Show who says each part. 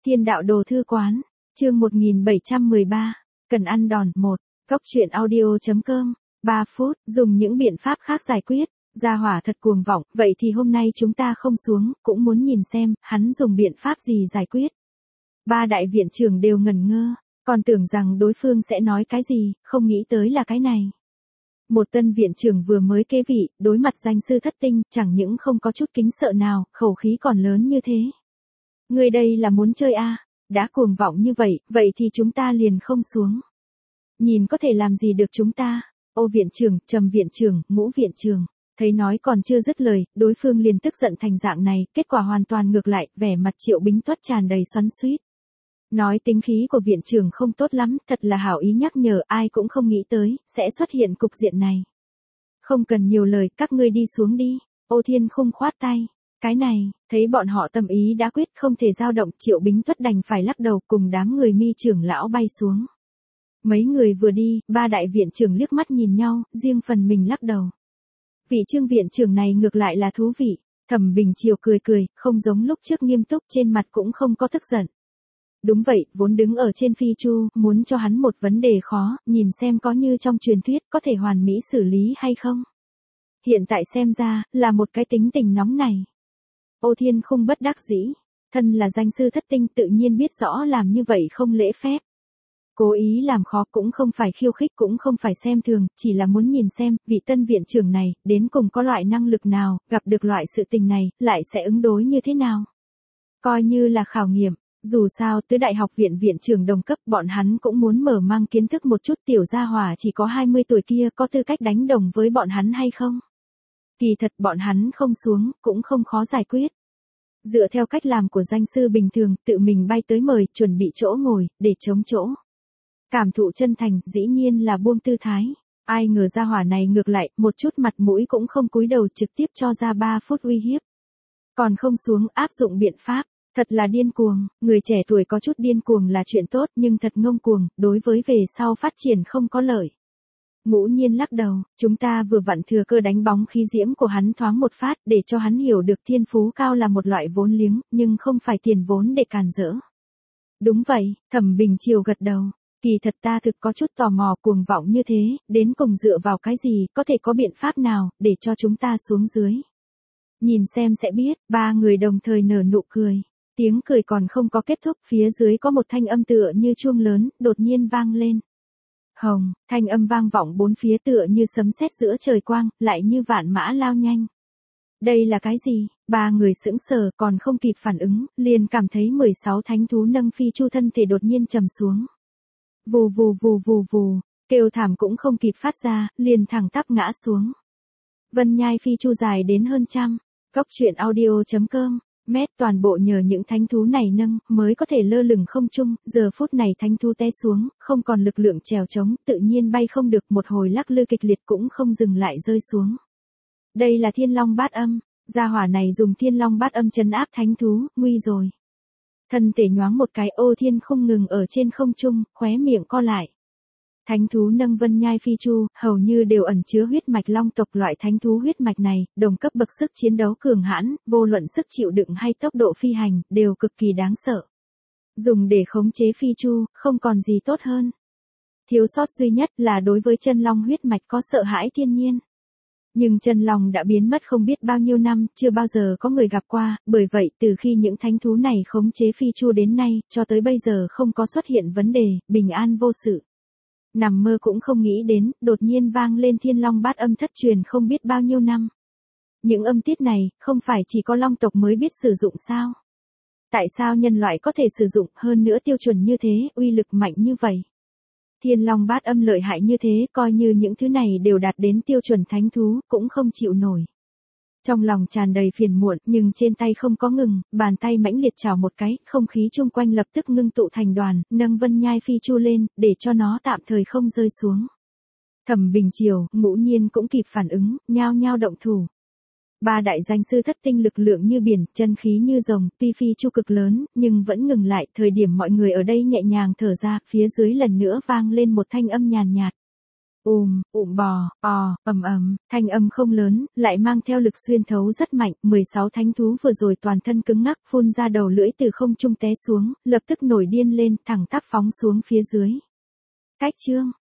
Speaker 1: Thiên đạo đồ thư quán, chương 1713, cần ăn đòn 1, góc truyện audio.com, 3 phút, dùng những biện pháp khác giải quyết, gia hỏa thật cuồng vọng, vậy thì hôm nay chúng ta không xuống, cũng muốn nhìn xem, hắn dùng biện pháp gì giải quyết. Ba đại viện trưởng đều ngẩn ngơ, còn tưởng rằng đối phương sẽ nói cái gì, không nghĩ tới là cái này. Một tân viện trưởng vừa mới kế vị, đối mặt danh sư thất tinh, chẳng những không có chút kính sợ nào, khẩu khí còn lớn như thế. Người đây là muốn chơi à, đã cuồng vọng như vậy, vậy thì chúng ta liền không xuống. Nhìn có thể làm gì được chúng ta, ô viện trưởng, trầm viện trưởng, ngũ viện trưởng. Thấy nói còn chưa dứt lời, đối phương liền tức giận thành dạng này, kết quả hoàn toàn ngược lại, vẻ mặt Triệu Bính Tuất tràn đầy xoắn xuýt. Nói tính khí của viện trưởng không tốt lắm, thật là hảo ý nhắc nhở, ai cũng không nghĩ tới, sẽ xuất hiện cục diện này. Không cần nhiều lời, các ngươi đi xuống đi, Ô Thiên Khung khoát tay. Cái này, thấy bọn họ tâm ý đã quyết không thể dao động, Triệu Bính Tuất đành phải lắc đầu cùng đám người Mi trưởng lão bay xuống. Mấy người vừa đi, ba đại viện trưởng liếc mắt nhìn nhau, riêng phần mình lắc đầu. Vị Trương viện trưởng này ngược lại là thú vị, Thẩm Bình Triều cười cười, không giống lúc trước nghiêm túc, trên mặt cũng không có tức giận. Đúng vậy, vốn đứng ở trên phi chu, muốn cho hắn một vấn đề khó, nhìn xem có như trong truyền thuyết có thể hoàn mỹ xử lý hay không. Hiện tại xem ra, là một cái tính tình nóng này. Ô Thiên Khung bất đắc dĩ, thân là danh sư thất tinh tự nhiên biết rõ làm như vậy không lễ phép. Cố ý làm khó cũng không phải khiêu khích cũng không phải xem thường, chỉ là muốn nhìn xem, vị tân viện trưởng này, đến cùng có loại năng lực nào, gặp được loại sự tình này, lại sẽ ứng đối như thế nào. Coi như là khảo nghiệm, dù sao tới đại học viện viện trưởng đồng cấp bọn hắn cũng muốn mở mang kiến thức một chút, tiểu gia hỏa chỉ có 20 tuổi kia có tư cách đánh đồng với bọn hắn hay không. Kỳ thật bọn hắn không xuống, cũng không khó giải quyết. Dựa theo cách làm của danh sư bình thường, tự mình bay tới mời, chuẩn bị chỗ ngồi, để chống chỗ. Cảm thụ chân thành, dĩ nhiên là buông tư thái. Ai ngờ gia hỏa này ngược lại, một chút mặt mũi cũng không cúi đầu, trực tiếp cho ra 3 phút uy hiếp. Còn không xuống, áp dụng biện pháp. Thật là điên cuồng, người trẻ tuổi có chút điên cuồng là chuyện tốt, nhưng thật ngông cuồng, đối với về sau phát triển không có lợi. Ngũ Nhiên lắc đầu, chúng ta vừa vặn thừa cơ đánh bóng khí diễm của hắn thoáng một phát, để cho hắn hiểu được thiên phú cao là một loại vốn liếng, nhưng không phải tiền vốn để càn rỡ. Đúng vậy, Thẩm Bình Triều gật đầu, kỳ thật ta thực có chút tò mò, cuồng vọng như thế, đến cùng dựa vào cái gì, có thể có biện pháp nào, để cho chúng ta xuống dưới. Nhìn xem sẽ biết, ba người đồng thời nở nụ cười. Tiếng cười còn không có kết thúc, phía dưới có một thanh âm tựa như chuông lớn, đột nhiên vang lên. Hồng, thanh âm vang vọng bốn phía tựa như sấm sét giữa trời quang, lại như vạn mã lao nhanh. Đây là cái gì? Ba người sững sờ, còn không kịp phản ứng, liền cảm thấy 16 thánh thú nâng phi chu thân thể đột nhiên trầm xuống. Vù vù vù vù vù, kêu thảm cũng không kịp phát ra, liền thẳng tắp ngã xuống. Vân Nhai phi chu dài đến hơn trăm, góc truyện audio.com. Mét toàn bộ nhờ những thánh thú này nâng, mới có thể lơ lửng không trung, giờ phút này thánh thú té xuống, không còn lực lượng trèo trống, tự nhiên bay không được, một hồi lắc lư kịch liệt cũng không dừng lại rơi xuống. Đây là Thiên Long Bát Âm, gia hỏa này dùng Thiên Long Bát Âm trấn áp thánh thú, nguy rồi. Thân thể nhoáng một cái, Ô Thiên không ngừng ở trên không trung, khóe miệng co lại. Thánh thú nâng Vân Nhai phi chu, hầu như đều ẩn chứa huyết mạch long tộc, loại thánh thú huyết mạch này, đồng cấp bậc sức chiến đấu cường hãn, vô luận sức chịu đựng hay tốc độ phi hành, đều cực kỳ đáng sợ. Dùng để khống chế phi chu, không còn gì tốt hơn. Thiếu sót duy nhất là đối với chân long huyết mạch có sợ hãi thiên nhiên. Nhưng chân long đã biến mất không biết bao nhiêu năm, chưa bao giờ có người gặp qua, bởi vậy từ khi những thánh thú này khống chế phi chu đến nay, cho tới bây giờ không có xuất hiện vấn đề, bình an vô sự. Nằm mơ cũng không nghĩ đến, đột nhiên vang lên Thiên Long Bát Âm thất truyền không biết bao nhiêu năm. Những âm tiết này, không phải chỉ có long tộc mới biết sử dụng sao? Tại sao nhân loại có thể sử dụng, hơn nữa tiêu chuẩn như thế, uy lực mạnh như vậy? Thiên Long Bát Âm lợi hại như thế, coi như những thứ này đều đạt đến tiêu chuẩn thánh thú, cũng không chịu nổi. Trong lòng tràn đầy phiền muộn, nhưng trên tay không có ngừng, bàn tay mãnh liệt chảo một cái, không khí chung quanh lập tức ngưng tụ thành đoàn, nâng Vân Nhai phi chu lên, để cho nó tạm thời không rơi xuống. Thẩm Bình Triều, Ngũ Nhiên cũng kịp phản ứng, nhao nhao động thủ. Ba đại danh sư thất tinh lực lượng như biển, chân khí như rồng, tuy phi chu cực lớn, nhưng vẫn ngừng lại, thời điểm mọi người ở đây nhẹ nhàng thở ra, phía dưới lần nữa vang lên một thanh âm nhàn nhạt. Bò, thanh âm không lớn, lại mang theo lực xuyên thấu rất mạnh, 16 thánh thú vừa rồi toàn thân cứng ngắc phun ra đầu lưỡi từ không trung té xuống, lập tức nổi điên lên, thẳng tắp phóng xuống phía dưới. Cách chương